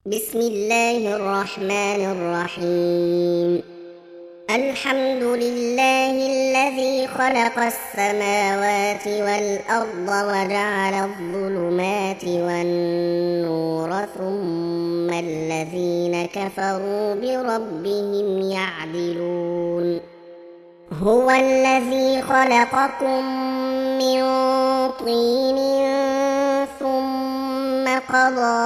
بسم الله الرحمن الرحيم. الحمد لله الذي خلق السماوات والأرض وجعل الظلمات والنور ثم الذين كفروا بربهم يعدلون. هو الذي خلقكم من طين ثم قضى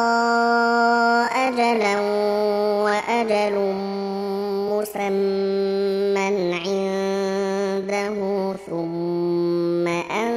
أجلا وأجل مسمى عنده ثم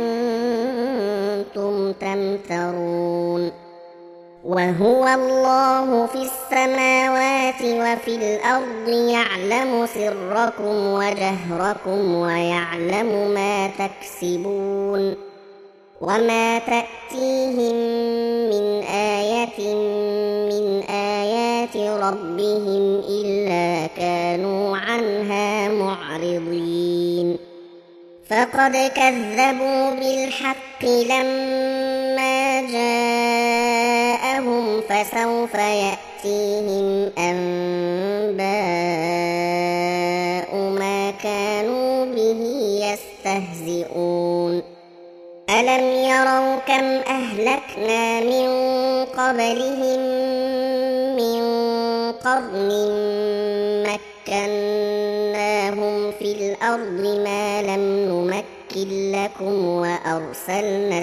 أنتم تمترون. وهو الله في السماوات وفي الأرض يعلم سركم وجهركم ويعلم ما تكسبون. وما تأتيهم من آية من آيات ربهم إلا كانوا عنها معرضين. فقد كذبوا بالحق لما جاءهم فسوف يأتيهم أنباء ما كانوا به يستهزئون. ألم يروا كم أهلكنا من قبلهم من قرن مكناهم في الأرض ما لم نمكن لكم وأرسلنا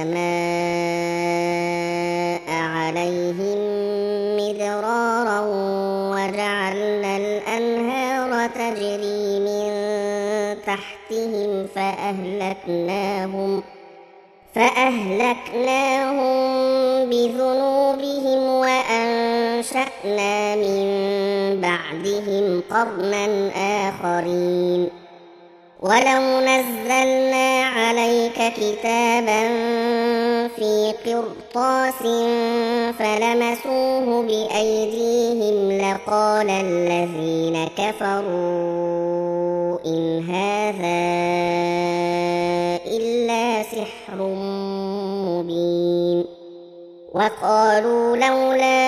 السماء عليهم مدرارا وجعلنا الأنهار تجري من تحتهم فأهلكناهم بذنوبهم وأنشأنا من بعدهم قرنا آخرين. ولو نزلنا عليك كتابا في قرطاس فلمسوه بأيديهم لقال الذين كفروا إن هذا إلا سحر مبين. وقالوا لولا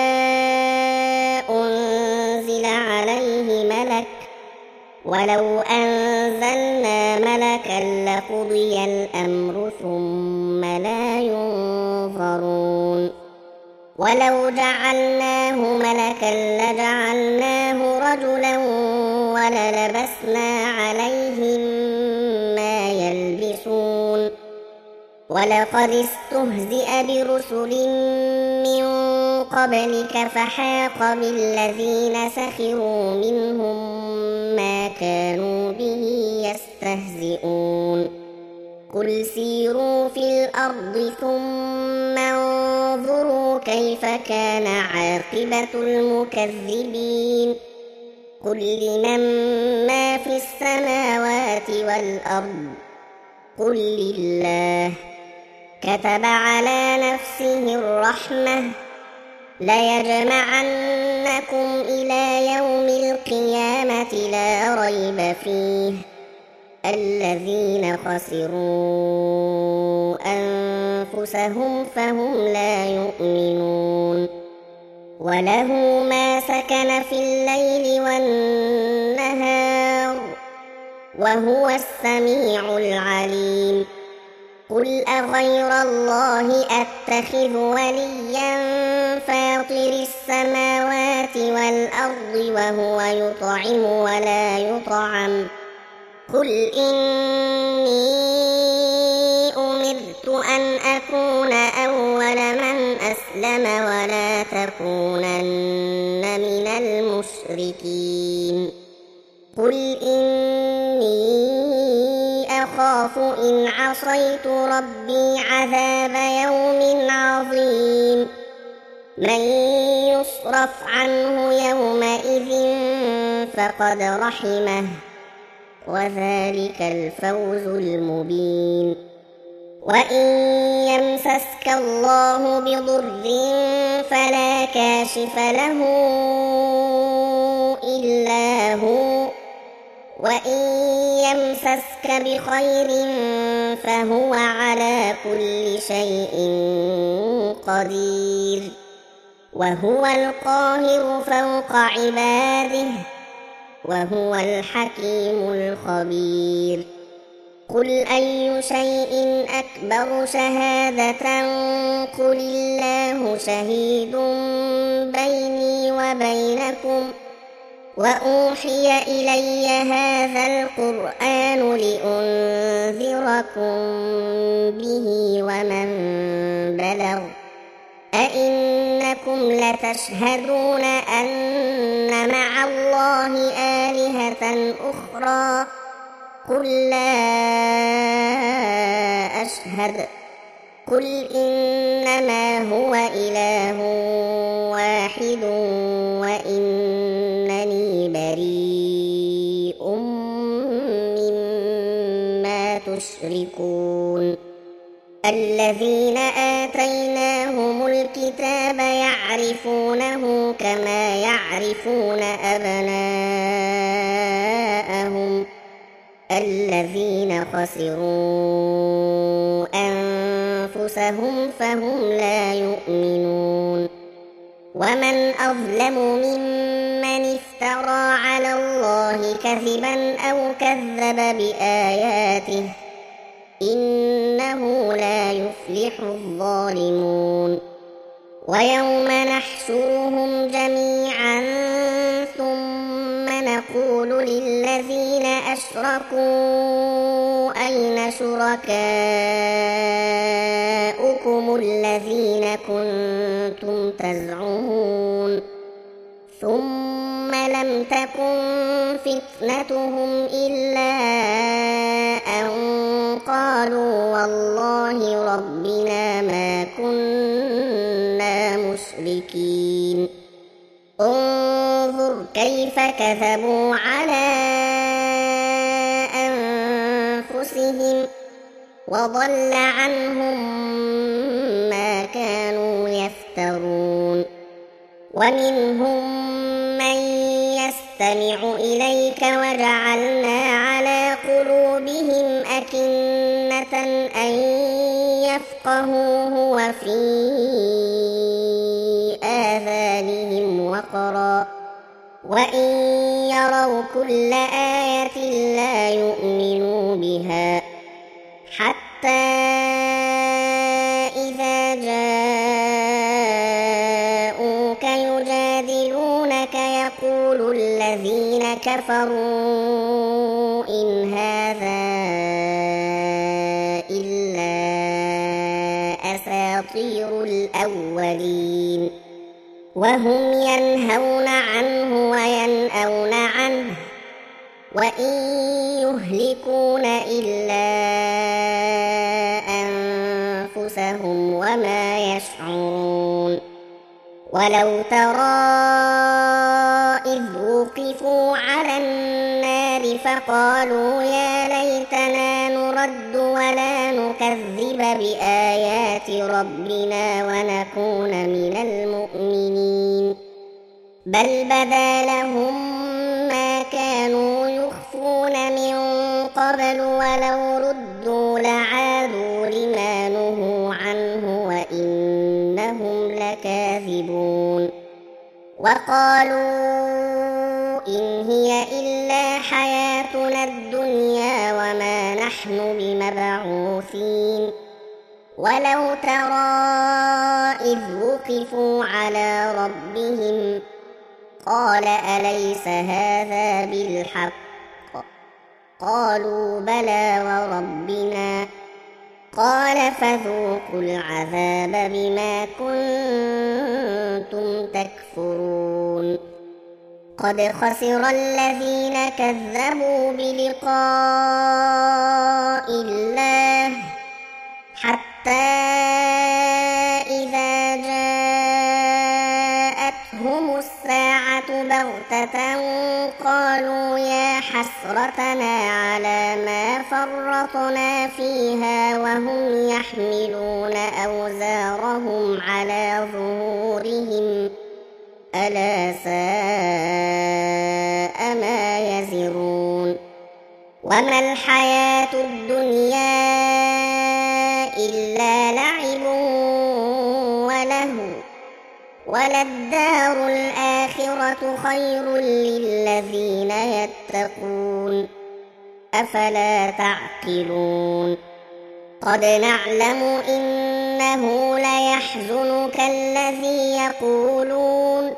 أنزل عليه ملك ولو أنزلنا ملكا لقضي الأمر ثم لا ينظرون. ولو جعلناه ملكا لجعلناه رجلا وللبسنا عليهم ما يلبسون. ولقد استهزئ برسل من قبلك فحاق بالذين سخروا منهم ما كانوا به يستهزئون. قل سيروا في الأرض ثم انظروا كيف كان عاقبة المكذبين. قل لمن ما في السماوات والأرض قل لله. كتب على نفسه الرحمة ليجمعنكم إلى يوم القيامة لا ريب فيه الذين خسروا أنفسهم فهم لا يؤمنون. وله ما سكن في الليل والنهار وهو السميع العليم. قل أغير الله أتخذ وليا فاطر السماوات والأرض وهو يطعم ولا يطعم. قل إني أمرت أن أكون أول من أسلم ولا تكونن من المشركين. قل إني أخاف إن عصيت ربي عذاب يوم عظيم. من يصرف عنه يومئذ فقد رحمه وذلك الفوز المبين. وإن يمسسك الله بضر فلا كاشف له إلا هو وإن يمسسك بخير فهو على كل شيء قدير وهو القاهر فوق عباده وهو الحكيم الخبير قل أي شيء أكبر شهادة قل الله شهيد بيني وبينكم وأوحي إلي هذا القرآن لأنذركم به ومن بلغ أئنكم لتشهدون أن مع الله آلهة أخرى قل لا أشهد قل إنما هو إله واحد وإنني بريء مما تشركون الذين آتيناهم الكتاب يعرفونه كما يعرفون أبناءهم الذين خسروا أنفسهم فهم لا يؤمنون ومن أظلم ممن افترى على الله كذبا أو كذب بآياته إنه لا يفلح الظالمون ويوم نحشرهم جميعا ثم نقول للذين أشركوا أين شركاؤكم الذين كنتم تزعمون ثم لم تكن فتنتهم إلا أن قالوا والله ربنا ما كنا مشركين انظر كيف كذبوا على أنفسهم وضل عنهم ما كانوا يفترون ومنهم من يستمع إليك وجعلنا على قلوبهم أكنة أن يفقهوه وفي آذانهم وقرا وإن يروا كل آية لا يؤمنوا بها حتى إذا جاءوك يجادلونك يقول الذين كفروا إن هذا إلا أساطير الأولين وهم ينهون عنه وينأون عنه وإن يهلكون إلا أنفسهم وما يشعرون ولو ترى إذ وقفوا على النار فقالوا يا ليتنا نرد ولا نكذب بآيات ربنا ونكون من المؤمنين بل بدا لهم ما كانوا يخفون من قبل ولو ردوا لعادوا لما نهوا عنه وإنهم لكاذبون وقالوا إن هي إلا حياتنا الدنيا وما نحن بمبعوثين ولو ترى إذ وقفوا على ربهم قال أليس هذا بالحق قالوا بلى وربنا قال فذوقوا العذاب بما كنتم تكفرون قد خسر الذين كذبوا بلقاء الله حتى إذا جاءتهم الساعة بغتة قالوا يا حسرتنا على ما فرطنا فيها وهم يحملون أوزارهم على ظهورهم ألا ساء ما يزرون وما الحياة الدنيا إلا لعب وللدار الآخرة خير للذين يتقون أفلا تعقلون قد نعلم إنه ليحزنك الذي يقولون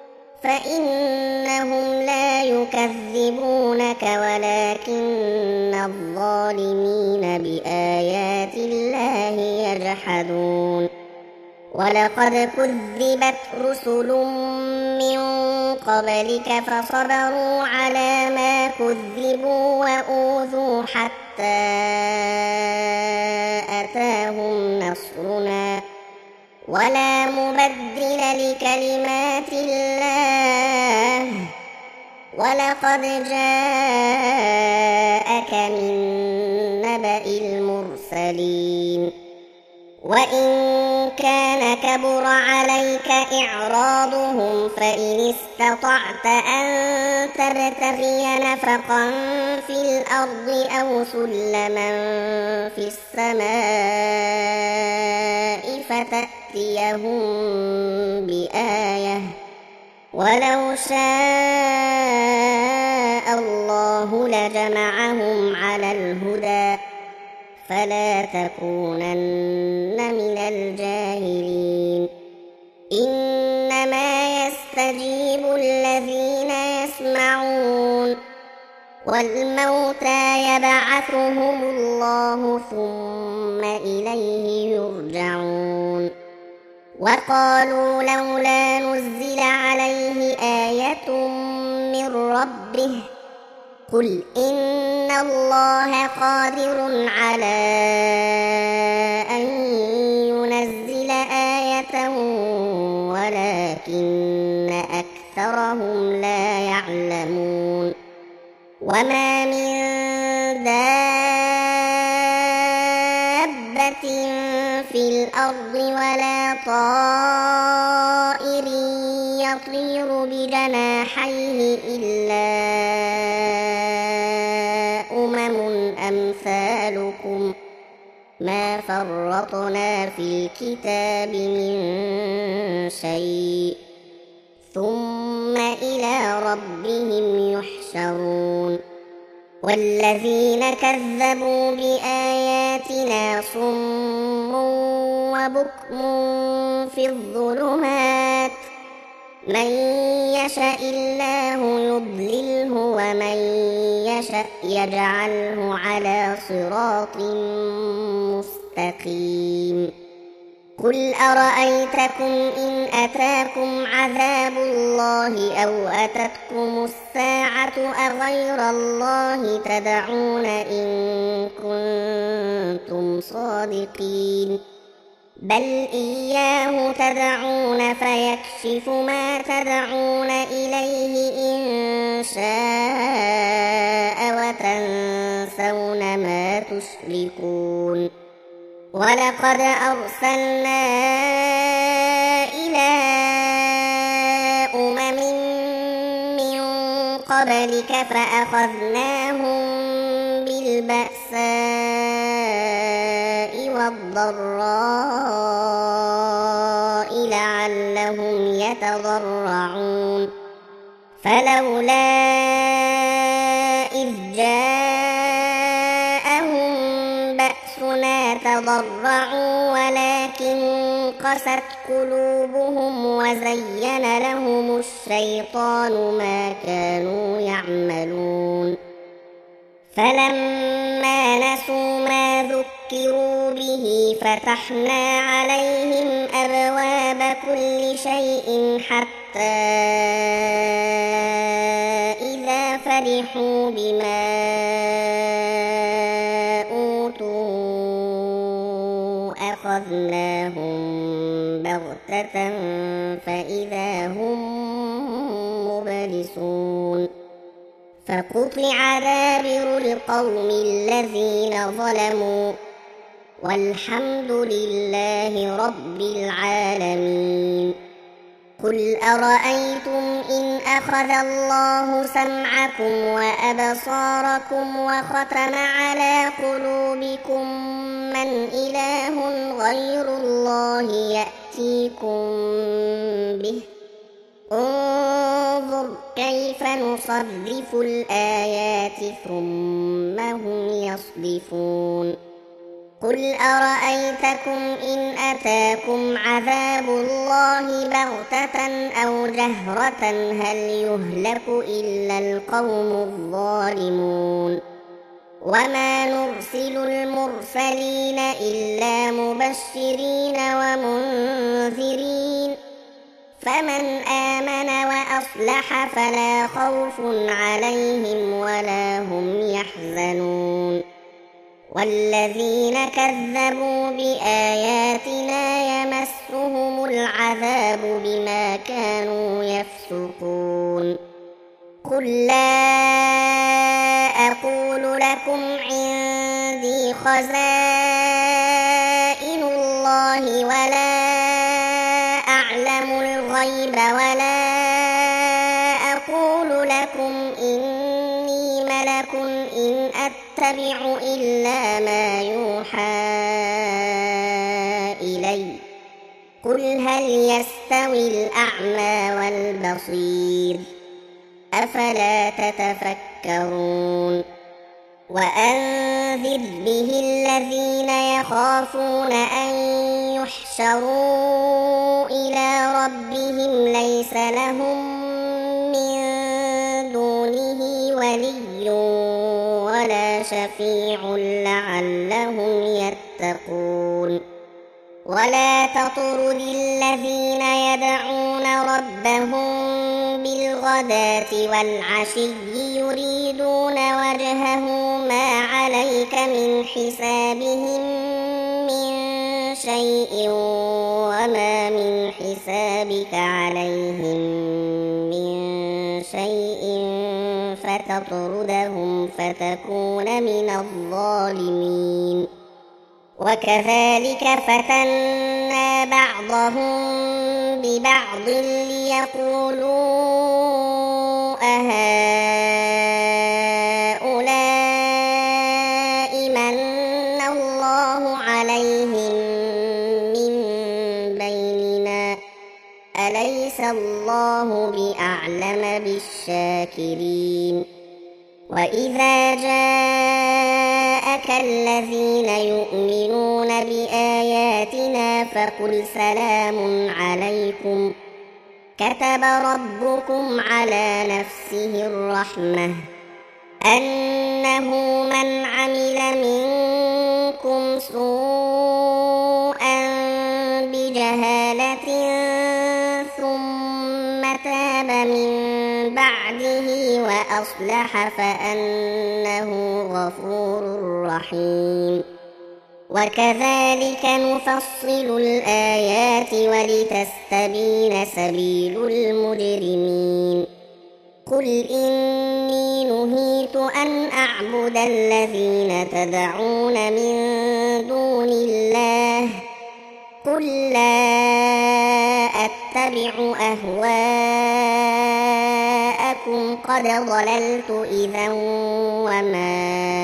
فإنهم لا يكذبونك ولكن الظالمين بآيات الله يجحدون ولقد كذبت رسل من قبلك فصبروا على ما كذبوا وأوذوا حتى أتاهم نصرنا ولا مبدل لكلمات الله ولقد جاءك من نبأ المرسلين وإن كان كبر عليك إعراضهم فإن استطعت أن تبتغي نفقا في الأرض أو سلما في السماء فتأتيهم بآية ولو شاء الله لجمعهم على الهدى فلا تكونن من الجاهلين إنما يستجيب الذين يسمعون والموتى يبعثهم الله ثم إليه يرجعون وقالوا لولا نزل عليه آية من ربه قل إن الله قادر على أن ينزل آية ولكن أكثرهم لا يعلمون وما من دابة في الأرض ولا طائر يطير بجناحيه إلا أمثالكم ما فرطنا في الكتاب من شيء ثم إلى ربهم يحشرون والذين كذبوا بآياتنا صم وبكم في الظلمات من يشاء الله يضلله ومن يشاء يجعله على صراط مستقيم قل أرأيتكم إن أتاكم عذاب الله أو أتتكم الساعة أغير الله تدعون إن كنتم صادقين بل إياه تدعون فيكشف ما تدعون إليه إن شاء وتنسون ما تشركون ولقد أرسلنا إلى أمم من قبلك فأخذناهم بالبأساء والضراء لعلهم يتضرعون فلولا إذ جاءهم بأسنا تضرعوا ولكن قست قلوبهم وزين لهم الشيطان ما كانوا يعملون فلما نسوا ما ذكروا به فتحنا عليهم أبواب كل شيء حتى إذا فرحوا بما أوتوا أخذناهم بغتة فإذا هم مبلسون فقطع دابر القوم الذين ظلموا والحمد لله رب العالمين قل أرأيتم إن أخذ الله سمعكم وأبصاركم وختم على قلوبكم من إله غير الله يأتيكم به انظر كيف نصرف الآيات ثم هم يصدفون قل أرأيتكم إن أتاكم عذاب الله بغتة أو جهرة هل يهلك إلا القوم الظالمون وما نرسل المرسلين إلا مبشرين ومنذرين فمن آمن وأصلح فلا خوف عليهم ولا هم يحزنون والذين كذبوا بآياتنا يمسهم العذاب بما كانوا يفسقون قل لا أقول لكم عندي خزائن الله ولا أعلم الغيب ولا أقول لكم إني ملك إن أتبع إلا ما يوحى إلي قل هل يستوي الأعمى والبصير أفلا تتفكرون وأنذر به الذين يخافون أن يحشروا إلى ربهم ليس لهم من دونه ولي ولا شفيع لعلهم يتقون ولا تطرد الذين يدعون ربهم بالغداة والعشي يريدون وجهه ما عليك من حسابهم من شيء وما من حسابك عليهم من شيء فتطردهم فتكون من الظالمين وكذلك فتنا بعضهم ببعض ليقولوا أهؤلاء من الله عليهم من بيننا أليس الله بأعلم بالشاكرين وإذا جاءك الذين يؤمنون بآياتنا فقل سلام عليكم كتب ربكم على نفسه الرحمة أنه من عمل منكم سوءا بجهالة ثم تاب من بعده وأصلح فأنه غفور رحيم وكذلك نفصل الآيات ولتستبين سبيل المجرمين قل إني نهيت أن أعبد الذين تدعون من دون الله قل لا أتبع أهواءكم قد ضللت إذا وما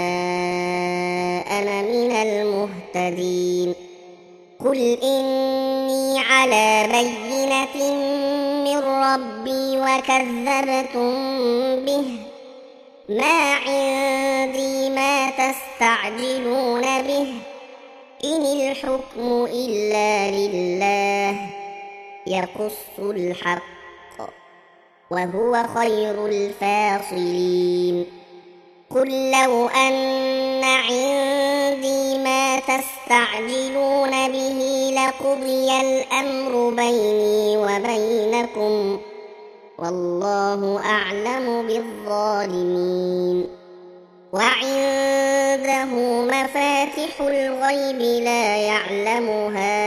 أنا من المهتدين قل إني على بينة من ربي وكذبتم به ما عندي ما تستعجلون به إن الحكم إلا لله يقص الحق وهو خير الفاصلين قل لو أن عندي ما تستعجلون به لقضي الأمر بيني وبينكم والله أعلم بالظالمين وعنده مفاتح الغيب لا يعلمها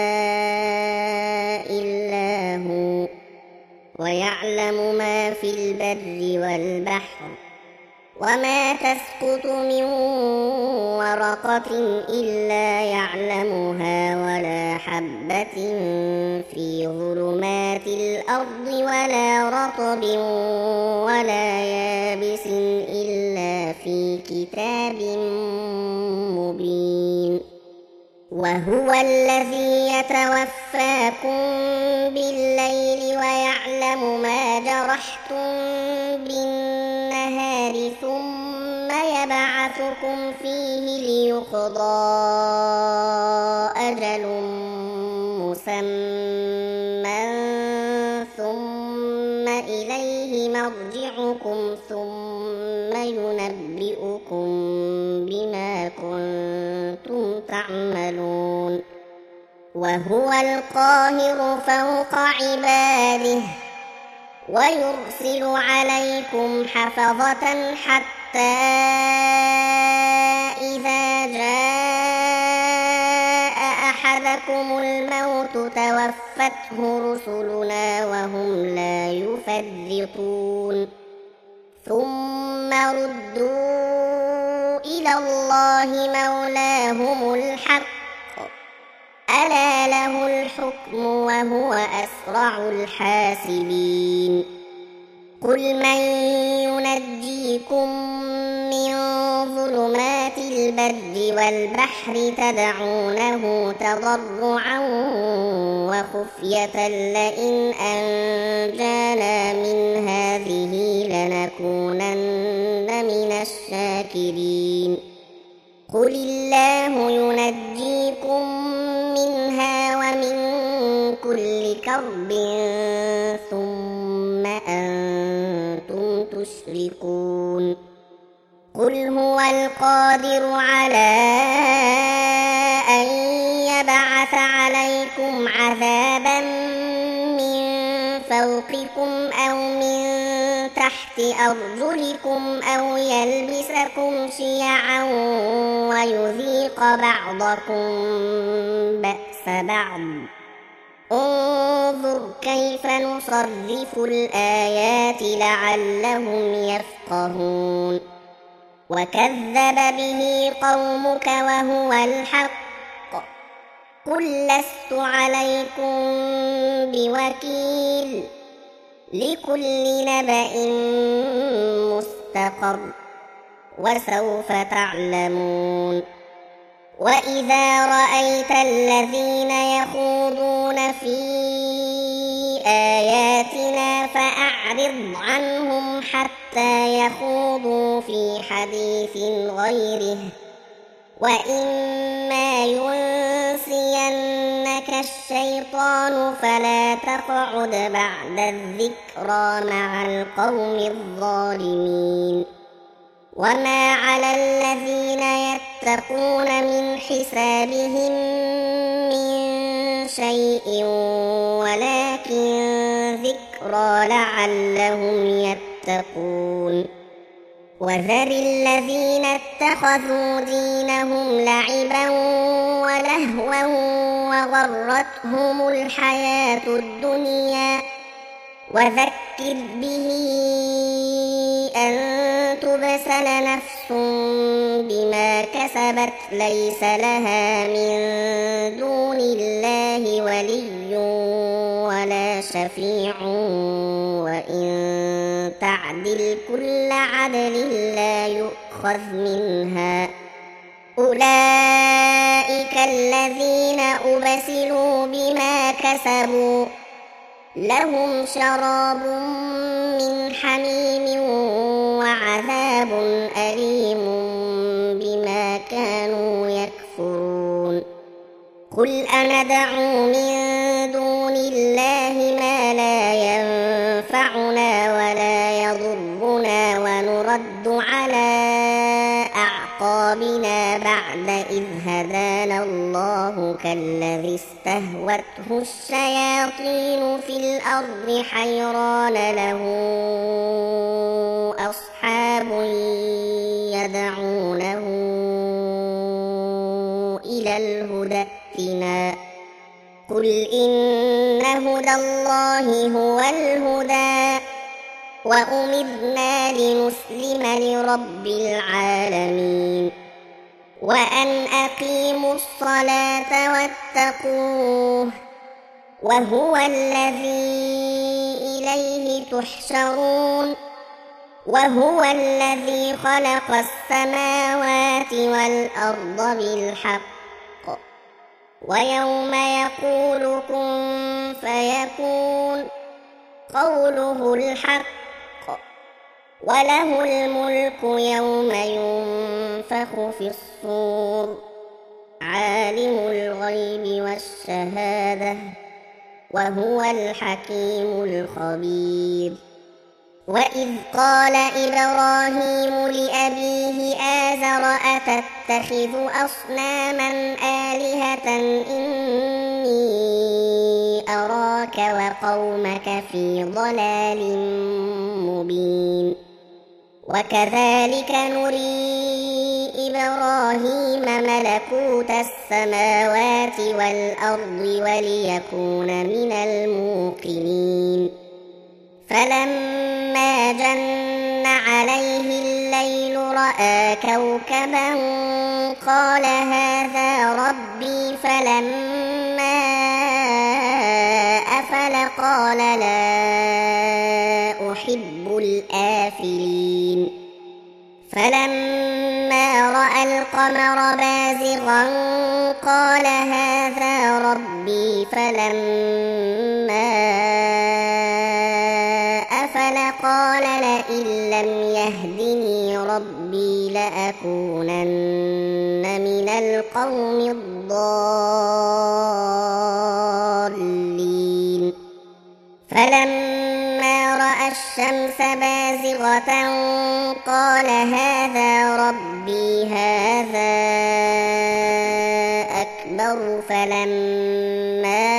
إلا هو ويعلم ما في البر والبحر وما تسقط من ورقة إلا يعلمها ولا حبة في ظلمات الأرض ولا رطب ولا يابس إلا في كتاب مبين وهو الذي يتوفاكم بالليل ويعلم ما جرحتم بالنهار ثم يبعثكم فيه ليقضى أجل مسمى ثم إليه مرجعكم ثم ينبئكم بما كنتم تعملون وهو القاهر فوق عباده ويرسل عليكم حفظة حتى إذا جاء أحدكم الموت توفته رسلنا وهم لا يفرطون ثم ردوا إلى الله مولاهم الحق ألا له الحكم وهو أسرع الحاسبين قل من ينجيكم من ظلمات البر والبحر تدعونه تضرعا وخفية لئن أنجانا من هذه لنكونن من الشاكرين قل الله ينجيكم منها ومن كل كرب ثم أنتم تشركون قل هو القادر على أن يبعث عليكم عذابا من فوقكم أو من تحت أرجلكم أو يلبسكم شيعا ويذيق بعضكم بأس بعض انظر كيف نصرف الآيات لعلهم يفقهون وكذب به قومك وهو الحق قل لست عليكم بوكيل لكل نبأ مستقر وسوف تعلمون وإذا رأيت الذين يخوضون في آياتنا فأعرض عنهم حتى يخوضوا في حديث غيره وإما ينسينك الشيطان فلا تقعد بعد الذكرى مع القوم الظالمين وما على الذين يتقون من حسابهم من شيء ولكن ذكرى لعلهم يتقون وذر الذين اتخذوا دينهم لعبا ولهوا وغرتهم الحياة الدنيا وذكر به أن تبسل نفس بما كسبت ليس لها من دون الله ولي ولا شفيع وإن تعدل كل عدل لا يؤخذ منها أولئك الذين أبسلوا بما كسبوا لهم شراب من حميم وعذاب أليم بما كانوا يكفرون قل أندعو من دون الله ما لا ينفعنا ولا يضرنا ونرد على أعقابنا بعد إذ هدانا الله كالذي استهوته الشياطين في الأرض حيران له أصحاب يدعونه إلى الهدى ائتنا قل إن هدى الله هو الهدى وأمرنا لنسلم لرب العالمين وأن أقيموا الصلاة واتقوه وهو الذي إليه تحشرون وهو الذي خلق السماوات والأرض بالحق ويوم يقول كن فيكون قوله الحق وله الملك يوم ينفخ في الصور عالم الغيب والشهادة وهو الحكيم الخبير وإذ قال إبراهيم لأبيه آزر أتتخذ أصناما آلهة إني أراك وقومك في ضلال مبين وكذلك نري إبراهيم ملكوت السماوات والأرض وليكون من الموقنين فلما جن عليه الليل رأى كوكبا قال هذا ربي فلما أفل قال لا أحب الآفلين فلما رأى القمر بازغا قال هذا ربي فلما أفل قال لئن لم يهدني ربي لأكونن من القوم الضالين فلما رأى الشمس بازغة قال هذا ربي هذا أكبر فلما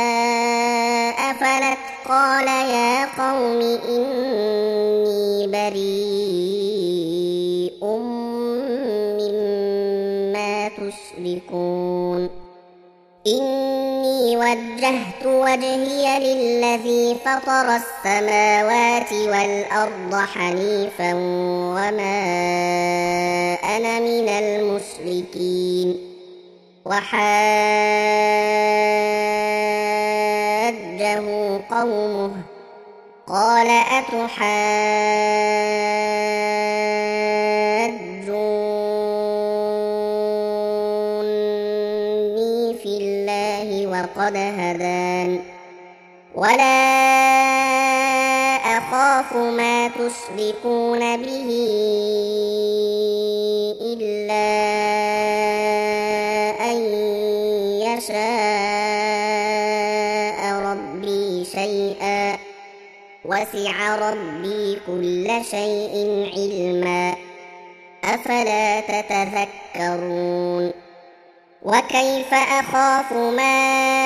أفلت قال يا قوم إني بريء مما تشركون إني وجهت وجهي للذي فطر السماوات والأرض حنيفا وما أنا من المشركين وحاجه قومه قال أتحاجوني في الله وقد هدان ولا أخاف ما تشركون به إلا أن يشاء ربي شيئا وسع ربي كل شيء علما أفلا تتذكرون وكيف أخاف ما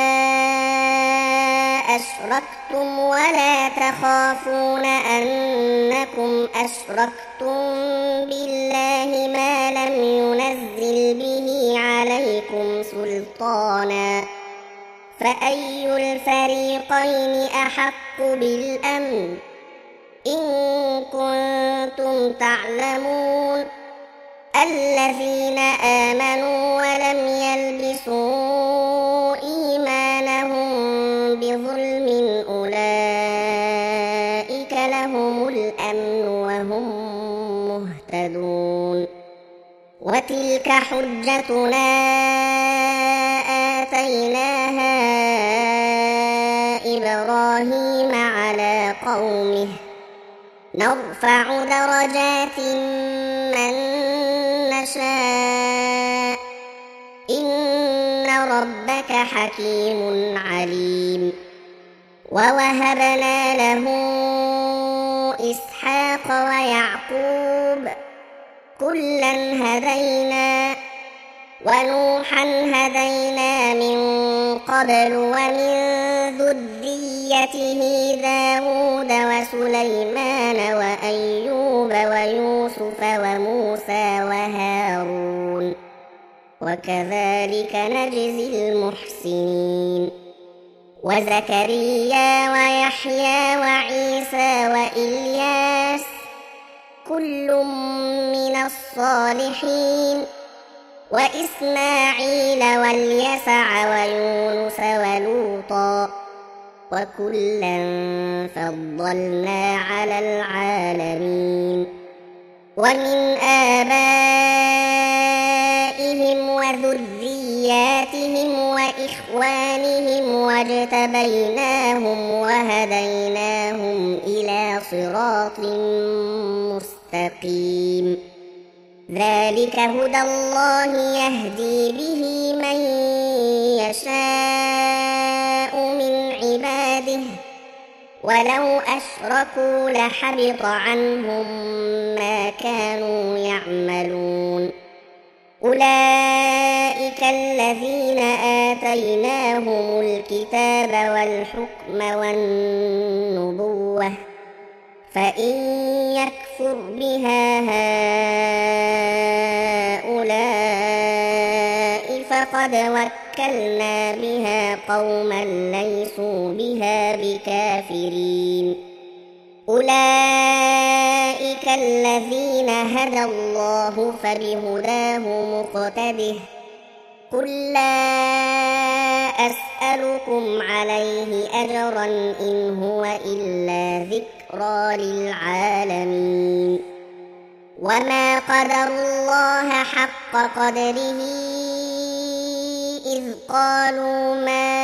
أشركتم ولا تخافون أنكم أشركتم بالله ما لم ينزل به عليكم سلطانا فأي الفريقين أحق بالأمن إن كنتم تعلمون الذين آمنوا ولم يلبسوا إيمانهم بظلم أولئك لهم الأمن وهم مهتدون وتلك حجتنا آتيناها إبراهيم على قومه نرفع درجات من نشاء إن ربك حكيم عليم ووهبنا له إسحاق ويعقوب كلا هدينا ونوحا هدينا من قبل ومن ذريته داود وسليمان وأيوب ويوسف وموسى وهارون وكذلك نجزي المحسنين وزكريا ويحيى وعيسى وإلياس كل من الصالحين وإسماعيل واليسع ويونس ولوطا وكلا فضلنا على العالمين ومن آبائهم وذرياتهم وإخوانهم واجتبيناهم وهديناهم إلى صراط مستقيم ذلك هدى الله يهدي به من يشاء من عباده ولو أشركوا لحبط عنهم ما كانوا يعملون أولئك الذين آتيناهم الكتاب والحكم والنبوة فإن يكفر بها هؤلاء فقد وكلنا بها قوما ليسوا بها بكافرين أولئك الذين هدى الله فبهداه مقتده قل لا أسألكم عليه أجرا إن هو إلا ذكرى للعالمين وما قدروا الله حق قدره إذ قالوا ما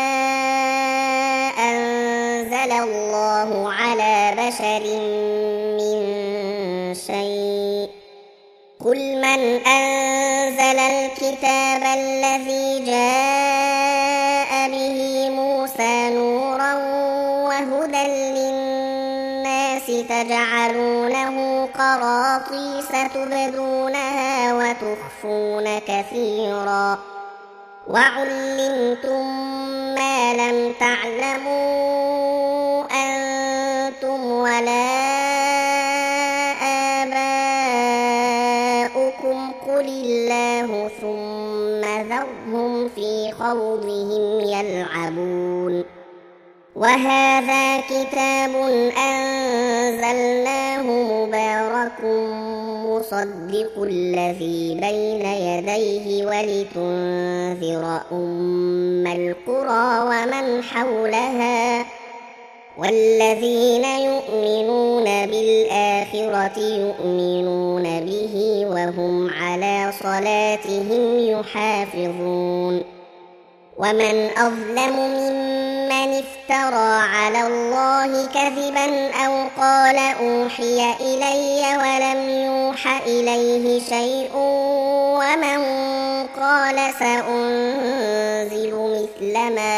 أنزل الله على بشر من شيء قل من أنزل الكتاب الذي جاء به موسى نورا وهدى للناس تجعلونه قراطيس تبدونها وتخفون كثيرا وعلمتم ما لم تعلموا أنتم ولا آباؤكم قل الله ثم ذرهم في خوضهم يلعبون وهذا كتاب أنزلناه مبارك مصدق الذي بين يديه ولتنذر أم القرى ومن حولها والذين يؤمنون بالآخرة يؤمنون به وهم على صلاتهم يحافظون ومن أظلم ممن افترى على الله كذبا أو قال أوحي إلي ولم يوح إليه شيء ومن قال سأنزل مثل ما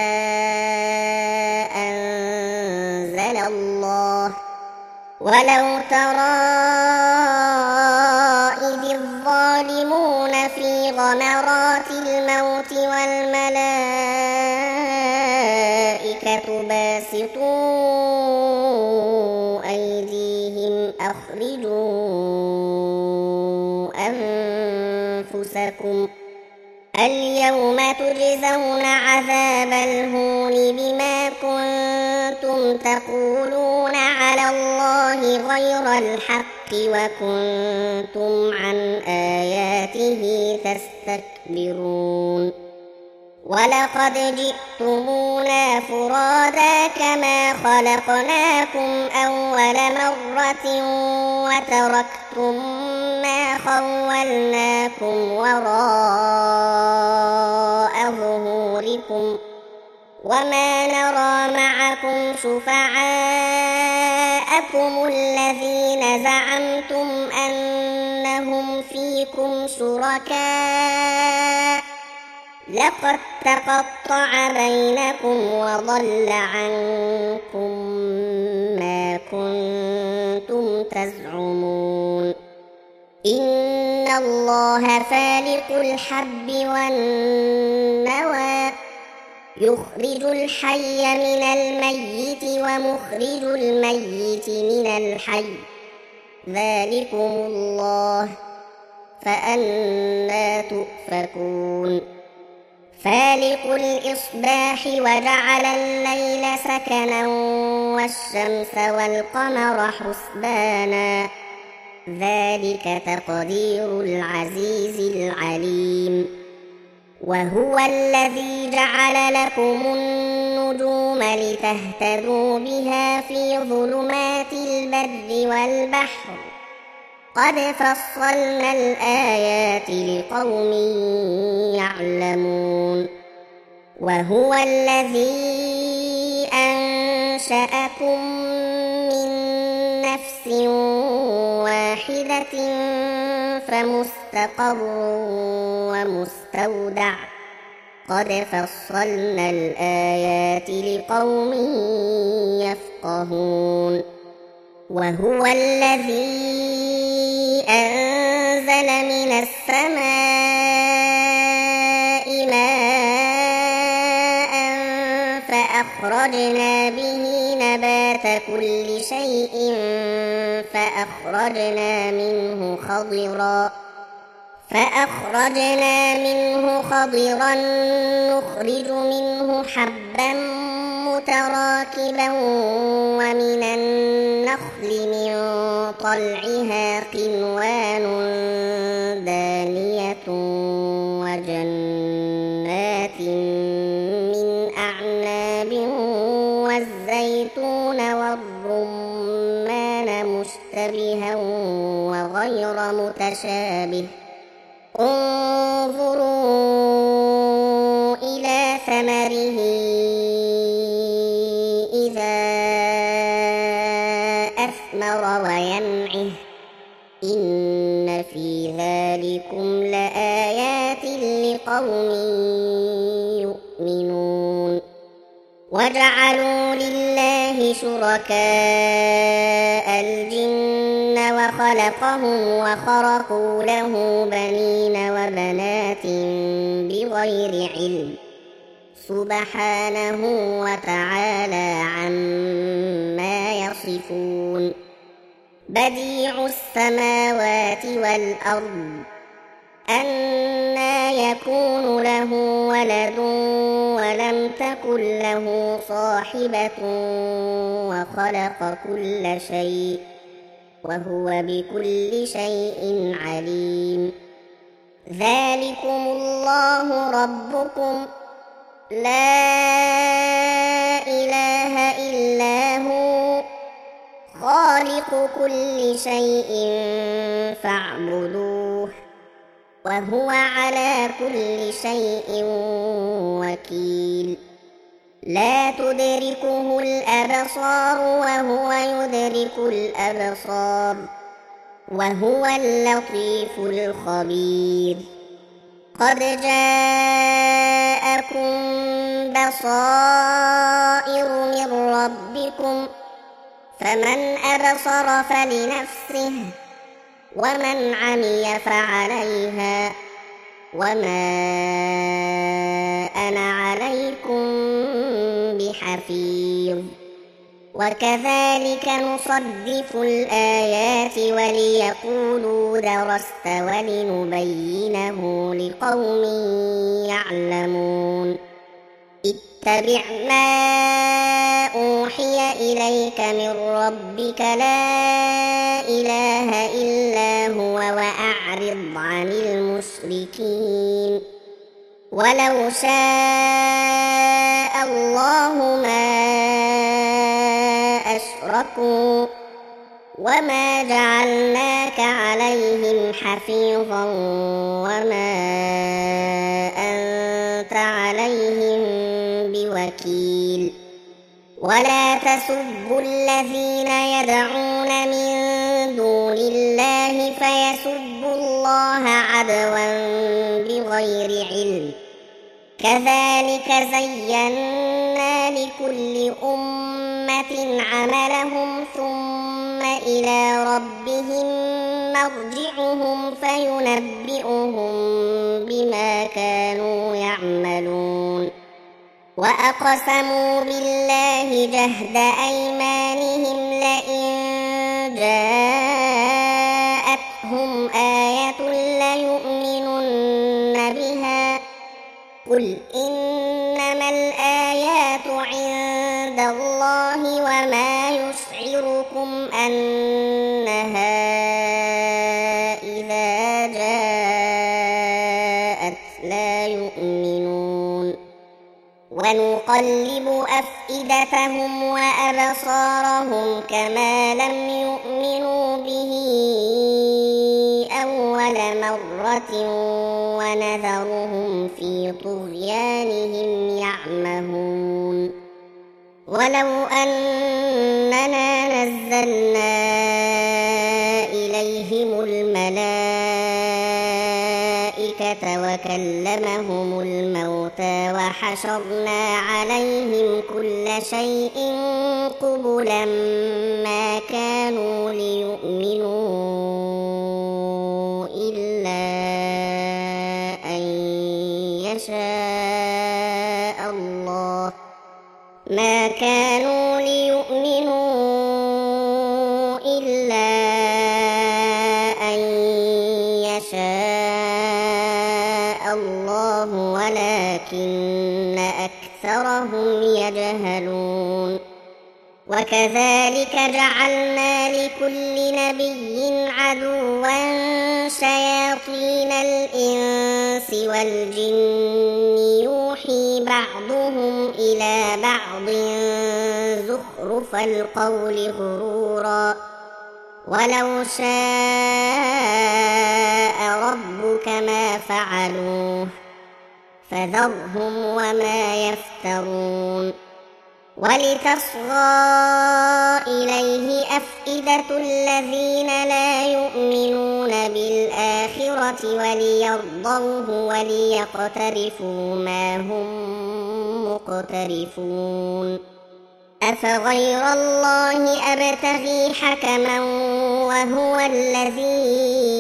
أنزل الله ولو ترى إذ الظالمون في غمرات الموت والملائكة باسطوا أيديهم أخرجوا أنفسكم اليوم تجزون عذاب الهون بما كنتم تقولون على الله غير الحق وكنتم عن آياته تستكبرون ولقد جئتمونا فرادا كما خلقناكم أول مرة وتركتم ما خولناكم وراء ظهوركم وما نرى معكم شفعاءكم الذين زعمتم أنهم فيكم شركاء لقد تقطع بينكم وضل عنكم ما كنتم تزعمون إن الله فالق الحب والنوى يخرج الحي من الميت ومخرج الميت من الحي ذلكم الله فأنى تؤفكون فالق الإصباح وجعل الليل سكنا والشمس والقمر حسبانا ذلك تقدير العزيز العليم. وهو الذي جعل لكم النجوم لتهتدوا بها في ظلمات البر والبحر قد فصلنا الآيات لقوم يعلمون. وهو الذي أنشأكم من نفس واحدة فمستقر ومستودع قد فصلنا الآيات لقوم يفقهون. وهو الذي أنزل من السماء ماء فأخرجنا به نبات كل شيء فأخرجنا منه خضرا نخرج منه حبا متراكبا ومن النخل من طلعها قنوان دانية وجنات من أعناب والزيتون والرمان مشتبها وغير متشابه انظروا إلى ثمره إذا أثمر وينعه إن في ذلكم لآيات لقوم يؤمنون. وجعلوا لله شركاء الجن وخلقهم وخرقوا له بنين وبنات بغير علم سبحانه وتعالى عما يصفون. بديع السماوات والأرض أنى يكون له ولد ولم تكن له صاحبة وخلق كل شيء وهو بكل شيء عليم. ذلكم الله ربكم لا إله إلا هو خالق كل شيء فاعبدوه وهو على كل شيء وكيل. لا تدركه الأبصار وهو يدرك الأبصار وهو اللطيف الخبير. قد جاءكم بصائر من ربكم فمن أبصر فلنفسه ومن عمي فعليها وما أنا عليكم بحفيظ. وكذلك نصرف الآيات وليقولوا درست ولنبينه لقوم يعلمون. اتبع ما أوحي إليك من ربك لا إله إلا هو وأعرض عن المشركين. ولو شاء الله ما أشركوا وما جعلناك عليهم حفيظا وما أنت عليهم بوكيل. ولا تسبوا الذين يدعون من دون الله فيسبوا الله عدوا بغير علم. كذلك زينا لكل أمة عملهم ثم إلى ربهم مرجعهم فينبئهم بما كانوا يعملون. وأقسموا بالله جهد أيمانهم لئن جاءتهم آية ليؤمنن بها قل إنما الآيات عند الله وما يشعركم أنها ونقلب أفئدتهم وأبصارهم كما لم يؤمنوا به أول مرة ونذرهم في طغيانهم يعمهون ولو أننا نزلنا إليهم الملائكة وكلمهم الموتى وحشرنا عليهم كل شيء قبلا ما كانوا ليؤمنوا إلا أن يشاء الله ولكن أكثرهم يجهلون وكذلك جعلنا لكل نبي عدوا شياطين الإنس والجن يوحي بعضهم إلى بعض زخرف القول غرورا ولو شاء ربك ما فعلوه فذرهم وما يفترون ولتصغى إليه أفئدة الذين لا يؤمنون بالآخرة وليرضوه وليقترفوا ما هم مقترفون أفغير الله أبتغي حكما وهو الذي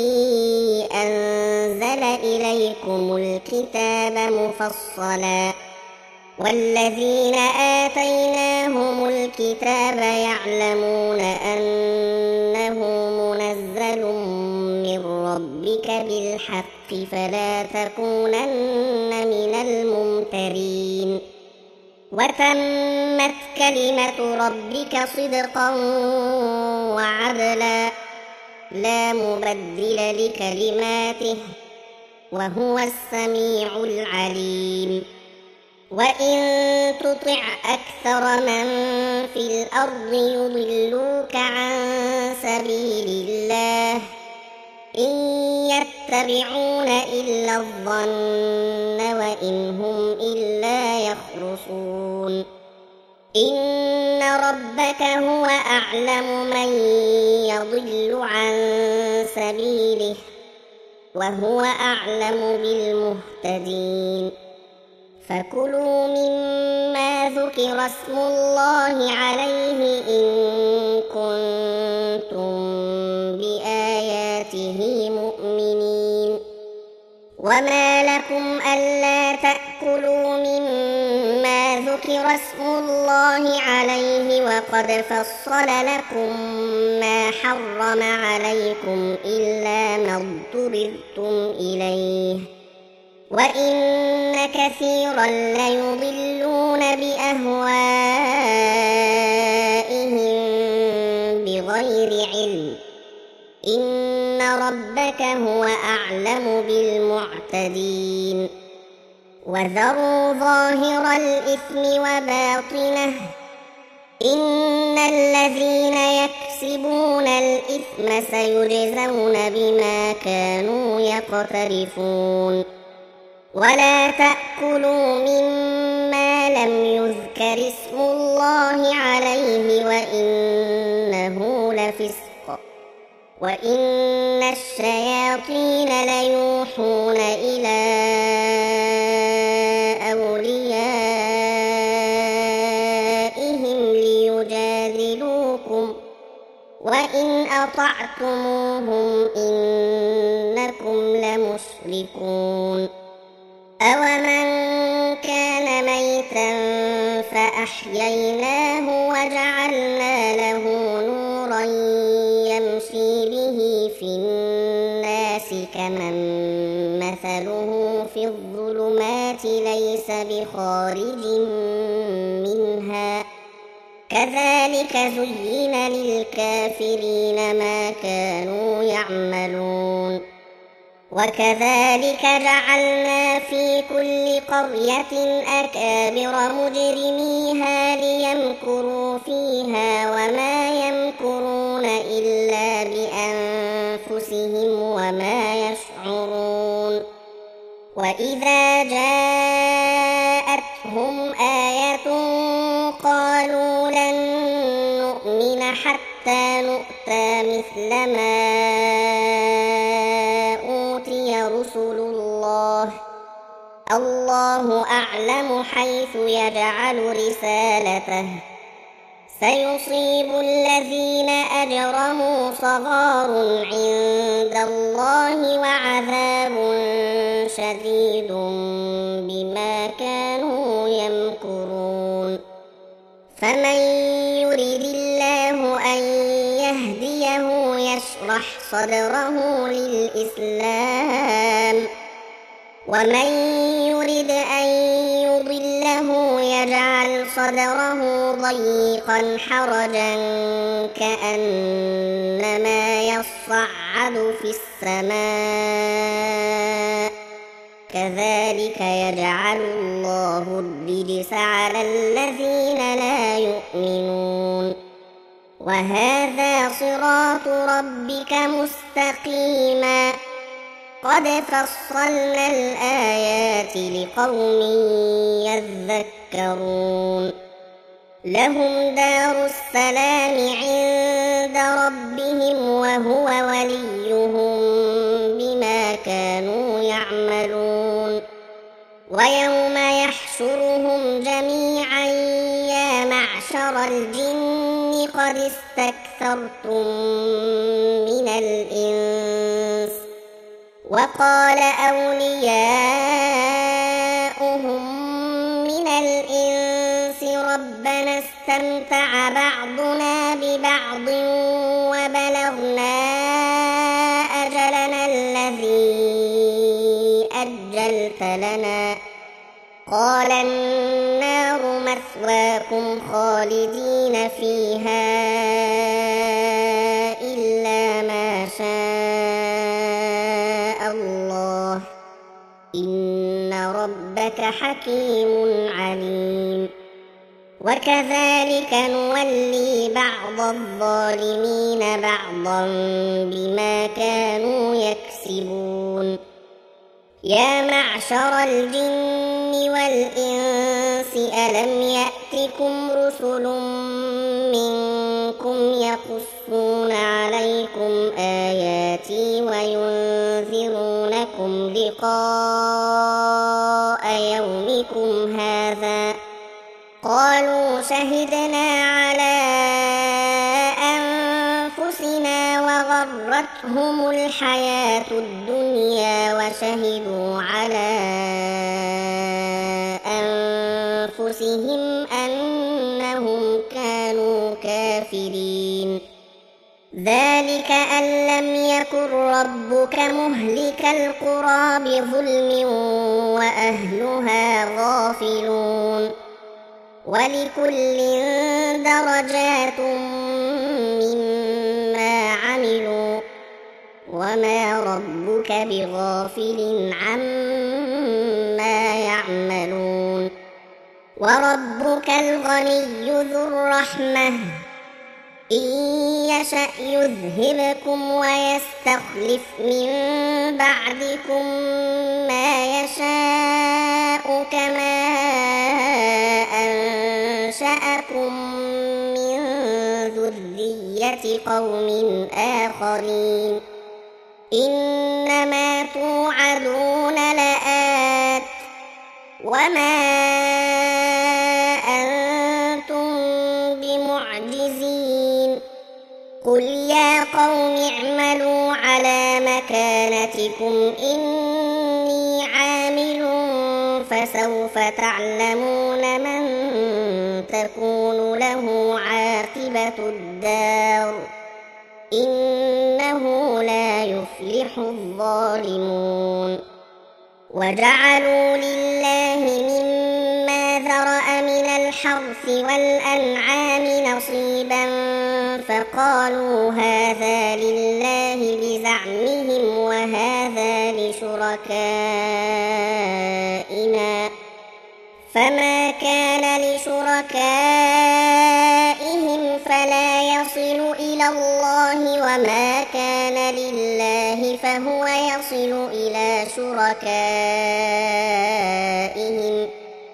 أنزل إليكم الكتاب مفصلا والذين آتيناهم الكتاب يعلمون أنه منزل من ربك بالحق فلا تكونن من الممترين وتمت كلمة ربك صدقا وعدلا لا مبدل لكلماته وهو السميع العليم وإن تطع أكثر من في الأرض يضلوك عن سبيل الله إن يتبعون إلا الظن وإن هم إلا يخرصون إن ربك هو أعلم من يضل عن سبيله وهو أعلم بالمهتدين فكلوا مما ذكر اسم الله عليه إن كنتم بآياته مؤمنين وما لكم ألا تأكلوا مما ذكر اسم الله عليه وقد فصل لكم ما حرم عليكم إلا ما اضطررتم إليه وإن كثيرا ليضلون بأهوائهم بغير علم إن ربك هو أعلم بالمعتدين وذروا ظاهر الإثم وباطنه إن الذين يكسبون الإثم سيجزون بما كانوا يقترفون ولا تأكلوا مما لم يذكر اسم الله عليه وإنه لفسق وإن الشياطين ليوحون إلى أوليائهم ليجادلوكم وإن أطعتموهم إنكم لمشركون أومن كان ميتا فأحييناه وجعلنا له نورا يمشي به في الناس كمن مثله في الظلمات ليس بخارج منها كذلك زين للكافرين ما كانوا يعملون وكذلك جعلنا في كل قرية أكابر مجرميها ليمكروا فيها وما يمكرون إلا بأنفسهم وما يشعرون وإذا جاءتهم آية قالوا لن نؤمن حتى نؤتى مثل ما أوتي رسل الله أعلم حيث يجعل رسالته سيصيب الذين أجرموا صغار عند الله وعذاب شديد بما كانوا يمكرون فمن يرد الله أن يهديه يشرح صدره للإسلام ومن يرد أن يضله يجعل صدره ضيقا حرجا كأنما يصعد في السماء كذلك يجعل الله الرجس على الذين لا يؤمنون وهذا صراط ربك مستقيما قد فصلنا الآيات لقوم يذكرون لهم دار السلام عند ربهم وهو وليهم بما كانوا يعملون ويوم يحشرهم جميعا يا معشر الجن قد استكثرتم من الإنس وقال أولياؤهم من الإنس ربنا استمتع بعضنا ببعض وبلغنا أجلنا الذي أجلت لنا قال النار مثواكم خالدين فيها إلا ما شاء الله إن ربك حكيم عليم وكذلك نولي بعض الظالمين بعضا بما كانوا يكسبون يا معشر الجن والإنس ألم يأتكم رسل منكم يقصون عليكم آياتي وينذرونكم لقاء يومكم هذا قالوا شهدنا على أنفسنا وغرتهم الحياة الدنيا وشهدوا على أنفسهم أنهم كانوا كافرين ذلك أن لم يكن ربك مهلك القرى بظلم وأهلها غافلون ولكل درجات مما عملوا وما ربك بغافل عما يعملون وربك الغني ذو الرحمة إن يشأ يذهبكم ويستخلف من بعدكم ما يشاء كما أنشأكم من ذرية قوم آخرين إنما توعدون لآت وما أنتم بمعجزين قل يا قوم اعملوا على مكانتكم إني عامل فسوف تعلمون من تكون له عاقبة الدار إنه لا يفلح الظالمون وجعلوا لله مما ذرأ من الحرث والأنعام نصيبا فقالوا هذا لله بزعمهم وهذا لشركائنا، فما كان لشركائهم فلا يصل إلى الله، وما كان لله فهو يصل إلى شركائهم،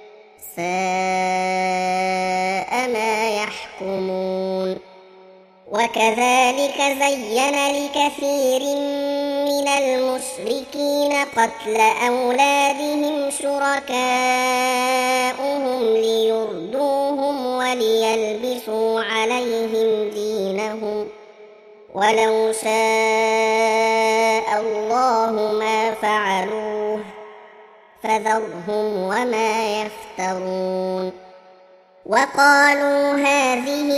ساء ما يحكمون. وكذلك زين لكثير من المشركين قتل أولادهم شركاؤهم ليردوهم وليلبسوا عليهم دينهم، ولو شاء الله ما فعلوه فذرهم وما يفترون. وقالوا هذه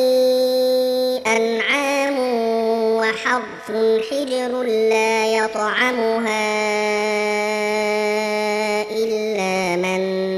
أنعام وحرث حجر لا يطعمها إلا من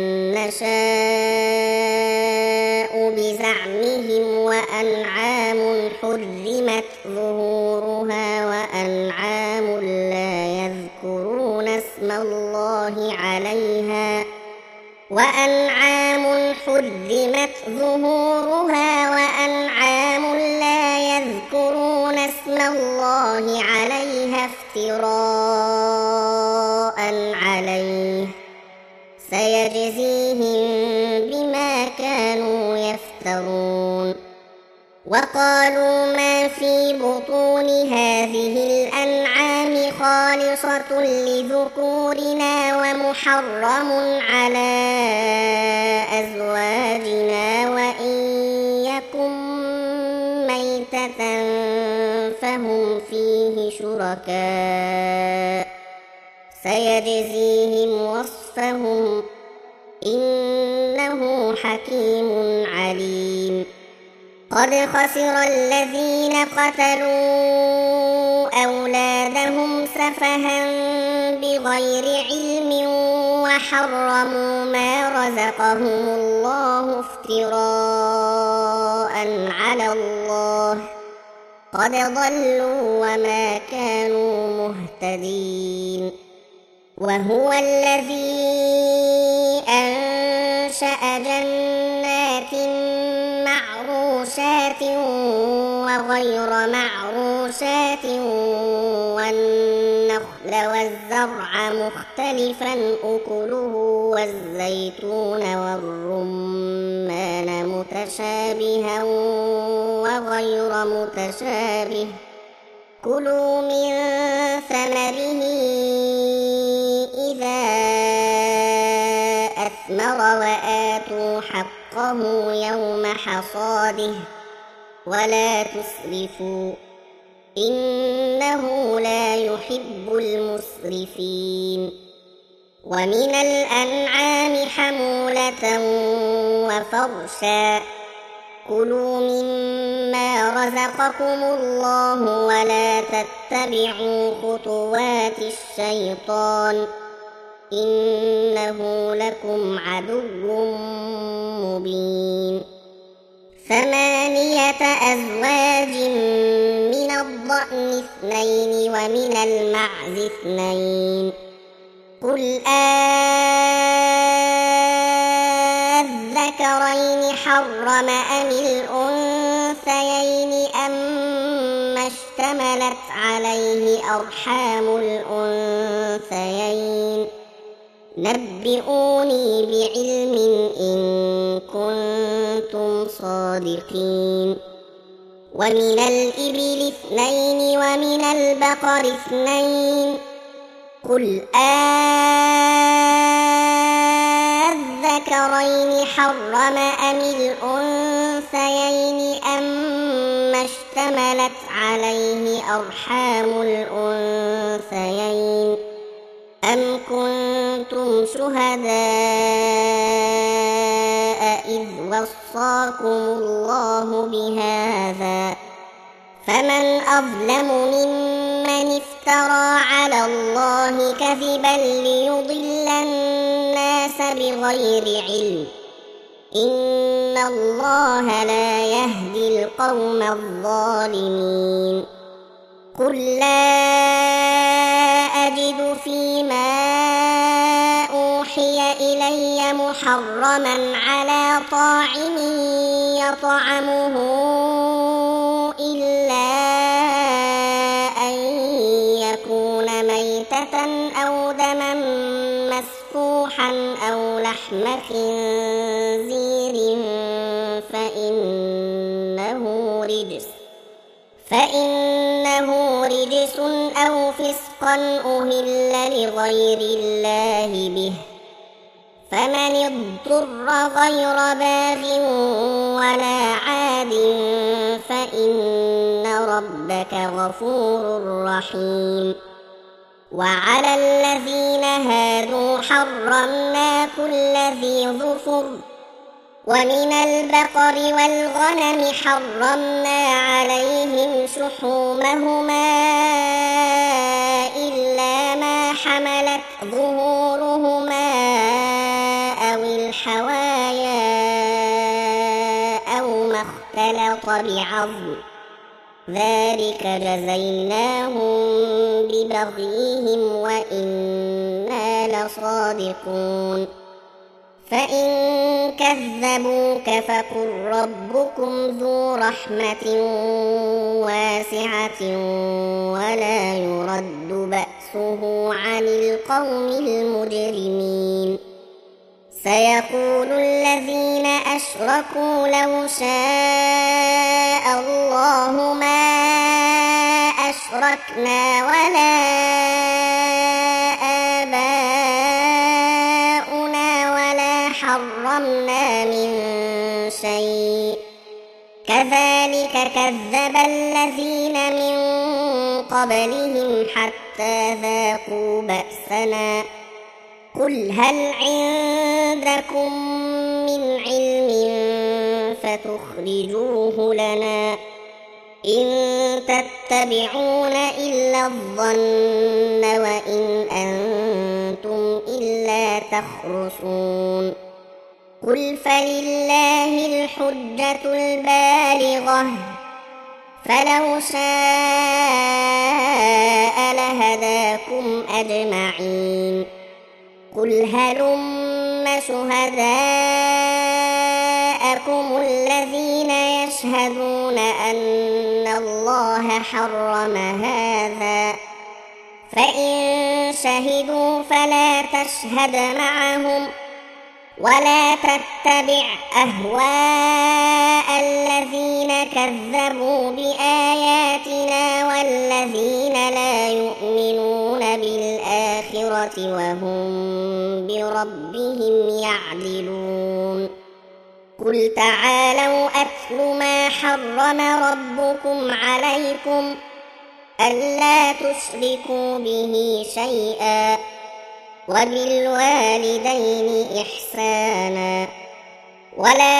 نشاء بزعمهم، وأنعام حرمت ظهورها وأنعام لا يذكرون اسم الله عليها، وأنعام حرمت ظهورها وأنعام لا يذكرون اسم الله عليها افتراء عليه، سيجزيهم بما كانوا يفترون. وقالوا ما في بطون هذه الأنعام خالصة لذكورنا ومحرم على أزواجنا، وإن يكن ميتة فهم فيه شركاء، سيجزيهم وصفهم إنه حكيم عليم. قد خسر الذين قتلوا أولادهم سفها بغير علم وحرموا ما رزقهم الله افتراء على الله، قد ضلوا وما كانوا مهتدين. وهو الذي أنشأ جنات معروشات وغير معروشات والنخل والزرع مختلفا أكله والزيتون والرمان متشابها وغير متشابه، كلوا من ثمره إذا أثمر وآتوا حقه يوم حصاده ولا تسرفوا إنه لا يحب المسرفين. ومن الأنعام حمولة وفرشا، كلوا مما رزقكم الله ولا تتبعوا خطوات الشيطان إنه لكم عدو مبين. 8 أزواج من الضأن 2 ومن المعز 2، قل أذكرين حرم أم الأنثيين أما اشتملت عليه أرحام الأنثيين، نبئوني بعلم إن كنتم صادقين. ومن الإبل 2 ومن البقر 2، قل أذكرين حرم أم الأنثيين أما اشتملت عليه أرحام الأنثيين، أم كنتم شهداء إذ وصاكم الله بهذا، فمن أظلم ممن افترى على الله كذبا ليضل الناس بغير علم، إن الله لا يهدي القوم الظالمين قل لا أجد فيما أوحي إلي محرما على طاعم يطعمه إلا أن يكون ميتة أو دما مسفوحا أو لحم خنزير فإنه رجس أو فسقا أهل لغير الله به فمن اضطر غير باغ ولا عاد فإن ربك غفور رحيم وعلى الذين هادوا حرمنا كل ذي ظفر ومن البقر والغنم حرمنا عليهم شحومهما إلا ما حملت ظهورهما أو الحوايا أو ما اختلط بعظم ذلك جزيناهم ببغيهم وإنا لصادقون فإن كذبوك فقل ربكم ذو رحمة واسعة ولا يرد بأسه عن القوم المجرمين سيقول الذين أشركوا لو شاء الله ما أشركنا ولا حرمنا من شيء كذلك كذب الذين من قبلهم حتى ذاقوا بأسنا قل هل عندكم من علم فتخرجوه لنا إن تتبعون إلا الظن وإن أنتم إلا تخرصون قل فلله الحجة البالغة فلو شاء لهداكم أجمعين قل هلم شهداءكم الذين يشهدون أن الله حرم هذا فإن شهدوا فلا تشهد معهم ولا تتبع أهواء الذين كذبوا بآياتنا والذين لا يؤمنون بالآخرة وهم بربهم يعدلون قل تعالوا أتل ما حرم ربكم عليكم ألا تشركوا به شيئا وبالوالدين إحسانا ولا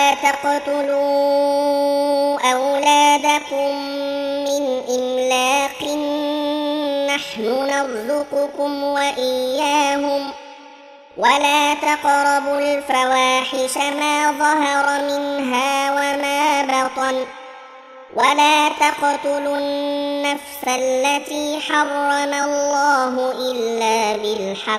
تقتلوا أولادكم من إملاق نحن نرزقكم وإياهم ولا تقربوا الفواحش ما ظهر منها وما بطن ولا تقتلوا النفس التي حرم الله إلا بالحق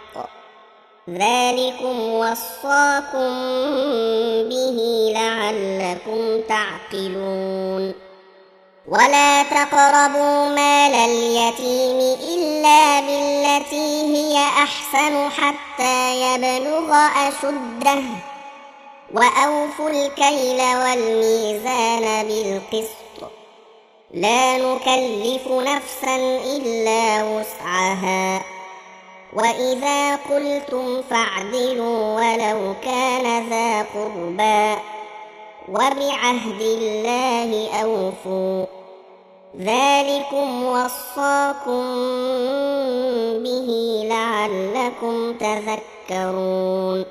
ذلكم وصاكم به لعلكم تعقلون ولا تقربوا مال اليتيم إلا بالتي هي أحسن حتى يبلغ أشده وأوفوا الكيل والميزان بالقسط لا نكلف نفسا إلا وسعها وإذا قلتم فاعدلوا ولو كان ذا قربى وبعهد الله أوفوا ذلكم وصاكم به لعلكم تذكرون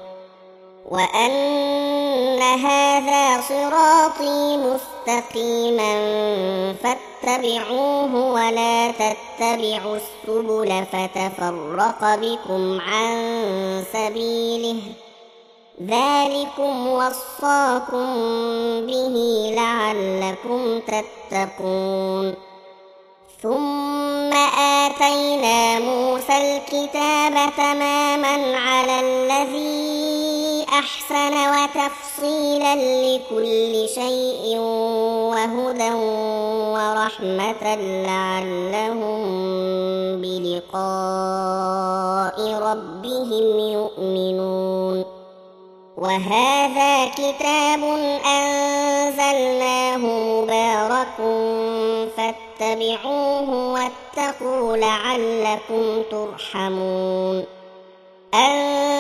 وأن هذا صراطي مستقيما فاتبعوه ولا تتبعوا السبل فتفرق بكم عن سبيله ذلكم وصاكم به لعلكم تتقون. ثم آتينا موسى الكتاب تماما على الذي أحسن وتفصيلا لكل شيء وهدى ورحمة لعلهم بلقاء ربهم يؤمنون. وهذا كتاب أنزلناه مبارك فاتبعوه واتقوا لعلكم ترحمون. أن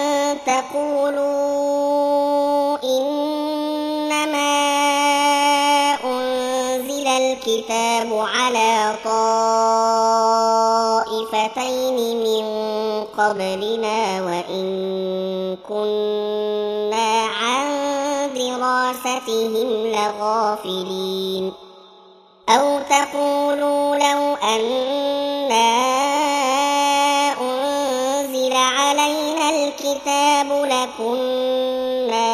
تقولوا إنما أنزل الكتاب على طائفتين من قبلنا وإن كنا عن دراستهم لغافلين. أو تقولوا لو أنا أنزل علينا الكتاب لكنا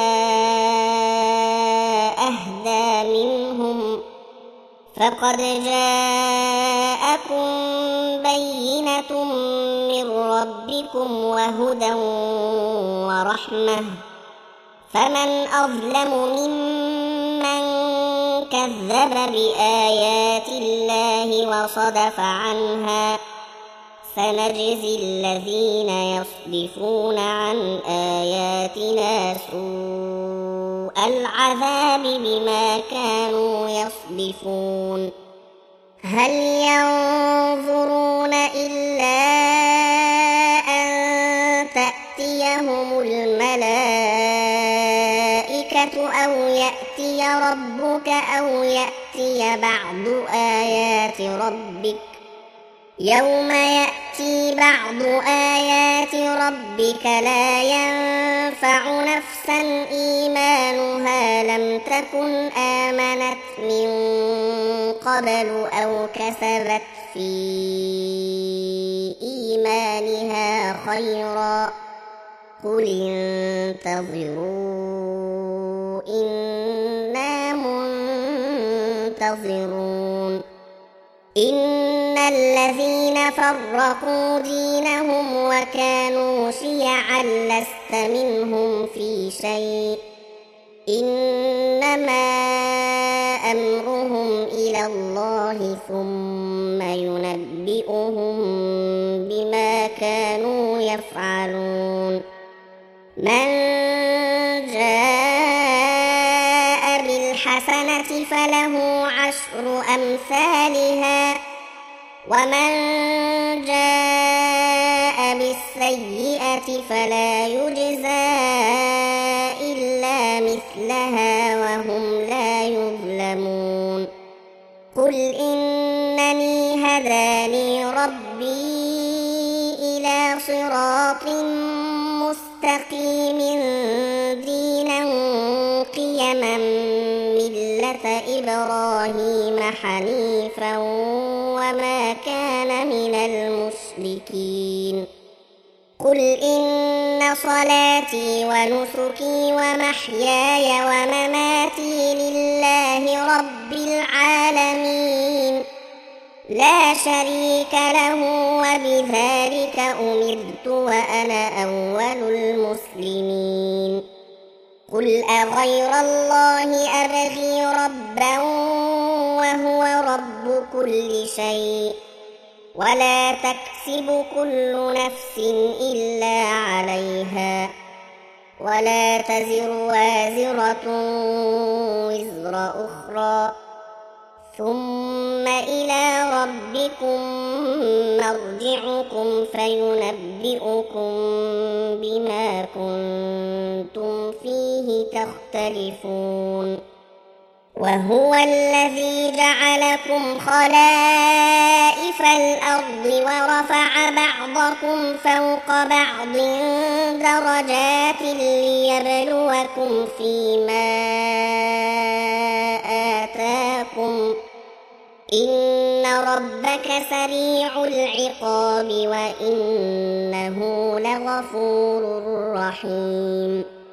أهدى منهم فقد جاءكم بينة من ربكم وهدى ورحمة فمن أظلم ممن كذب بآيات الله وصدف عنها سنجزي الذين يصدفون عن آياتنا سوء العذاب بما كانوا يصدفون. هل ينظرون إلا أن تأتيهم الملائكة أو يأتي ربك أو يأتي بعض آيات ربك يوم يأتي بعض آيات ربك لا ينفع نفسا إيمانها لم تكن آمنت من قبل أو كسبت في إيمانها خيرا قل انتظروا إنا منتظرون. إن الذين فرقوا دينهم وكانوا شيعا لست منهم في شيء إنما أمرهم إلى الله ثم ينبئهم بما كانوا يفعلون. من جاء بالحسنة فله عشر أمثالها ومن جاء بالسيئة فلا يجزى إلا مثلها وهم لا يظلمون. قل إنني هداني ربي إلى صراط مستقيم دينا قيما ملة إبراهيم حنيفا وما كان من المشركين. قل إن صلاتي ونسكي ومحياي ومماتي لله رب العالمين لا شريك له وبذلك أمرت وأنا أول المسلمين. قل أغير الله أبغي ربا وهو رب كل شيء ولا تكسب كل نفس إلا عليها ولا تزر وازرة وزر أخرى ثم إلى ربكم مرجعكم فينبئكم بما كنتم فيه تختلفون. وهو الذي جعلكم خلائف الأرض ورفع بعضكم فوق بعض درجات ليبلوكم فيما آتاكم إن ربك سريع العقاب وإنه لغفور رحيم.